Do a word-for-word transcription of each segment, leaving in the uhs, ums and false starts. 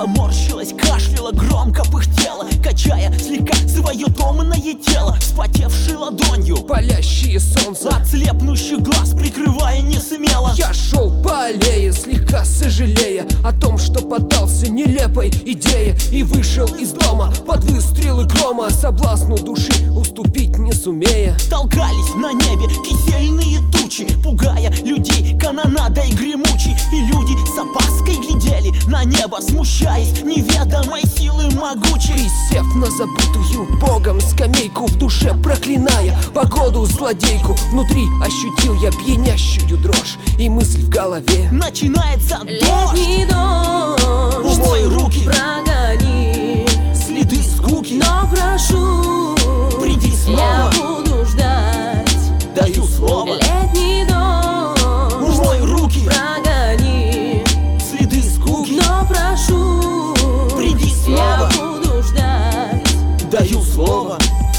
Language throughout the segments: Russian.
Баба морщилась, кашляла, громко пыхтела, качая слегка свое томное тело, вспотевшей ладонью палящее солнце от слепнущих глаз прикрывая не смело. Я шел по аллее, слегка сожалея о том, что поддался нелепой идее и вышел из дома под выстрелы грома, соблазну души уступить не сумея. Толкались на небе кисельные тучи, пугая людей канонадой гремучей, и люди с опаской глядели на небо, смущаясь неведомой силы могучей. Присев на забытую богом скамейку, в душе проклиная погоду злодейку, внутри ощутил я пьянящую дрожь и мысль в голове: начинается летний дождь. дождь, Умой руки, прогони следы скуки, но прошу, приди я снова, буду ждать. даю слово. Летний дождь, Умой руки, прогони, следы скуки, но прошу, приди я снова, буду ждать. даю слово.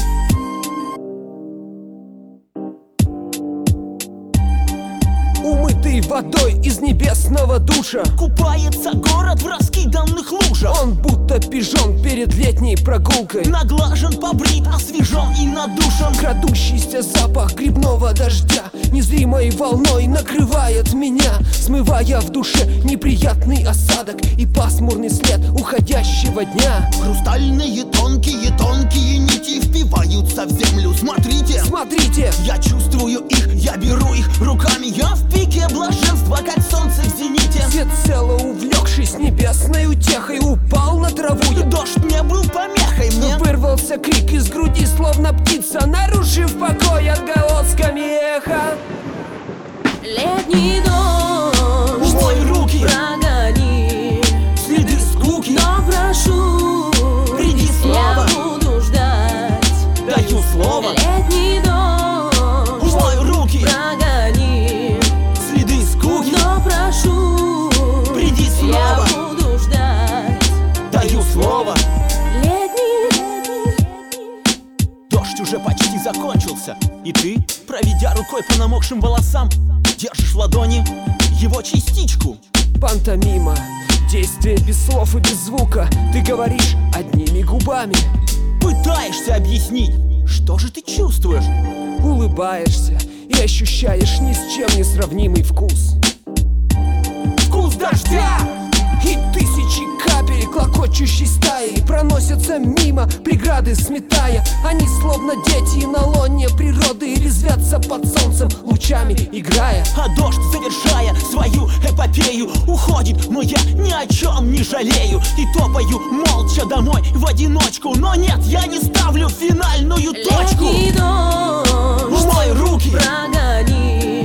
Умытый водой из небесного душа Купается город в раскиданных лужах. он будто пижон перед летней прогулкой. Наглажен, побрит, освежен и надушен. Крадущийся запах грибного дождя незримой волной накрывает меня, смывая в душе неприятный осадок и пасмурный след уходящего дня. Хрустальные тонкие, тонкие нити впиваются в землю. Смотрите, Смотрите, я чувствую их, я беру их руками. Я в пике блаженства, как солнце в зените. всецело увлекшись небесной утехой, упал на траву я. Дождь не был помехой мне. Вырвался крик из груди, словно птица, нарушив покой отголосками эха. Летний дождь, Умой руки, прогони, следы скуки, но прошу, приди я снова, буду ждать. даю слово. Летний дождь, Умой руки, прогони, следы скуки, но прошу, приди я снова, буду ждать. даю слово. Летний, Дождь уже почти закончился, и ты, проведя рукой по намокшим волосам, держишь в ладони его частичку. Пантомима, действие без слов и без звука, ты говоришь одними губами. Пытаешься объяснить, что же ты чувствуешь. Улыбаешься и ощущаешь ни с чем не сравнимый вкус. Вкус дождя! И тысячи капель клокочущей стаи проносятся мимо, преграды сметая. Они словно дети на лоне природы резвятся под солнцем, лучами играя. А дождь, завершая свою эпопею, уходит, но я ни о чем не жалею. И топаю молча домой в одиночку. Но нет, я не ставлю финальную точку. летний дождь, Умой руки, прогони,